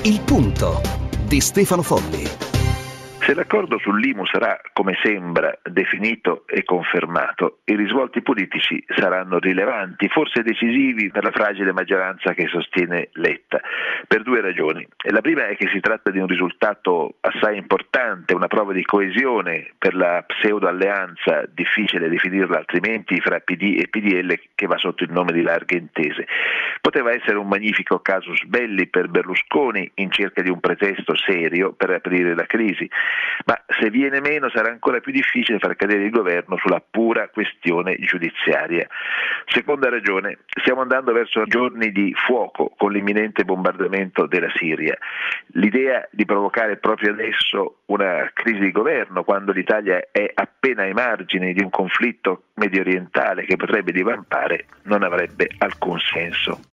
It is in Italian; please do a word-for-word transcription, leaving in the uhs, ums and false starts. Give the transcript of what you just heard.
Il punto di Stefano Folli. Se l'accordo sull'I M U sarà, come sembra, definito e confermato, i risvolti politici saranno rilevanti, forse decisivi per la fragile maggioranza che sostiene Letta, per due ragioni. La prima è che si tratta di un risultato assai importante, una prova di coesione per la pseudo-alleanza, difficile definirla altrimenti, fra P D e P D L, che va sotto il nome di larghe intese. Poteva essere un magnifico casus belli per Berlusconi in cerca di un pretesto serio per aprire la crisi. Ma se viene meno sarà ancora più difficile far cadere il governo sulla pura questione giudiziaria. Seconda ragione, stiamo andando verso giorni di fuoco con l'imminente bombardamento della Siria. L'idea di provocare proprio adesso una crisi di governo, quando l'Italia è appena ai margini di un conflitto medio orientale che potrebbe divampare, non avrebbe alcun senso.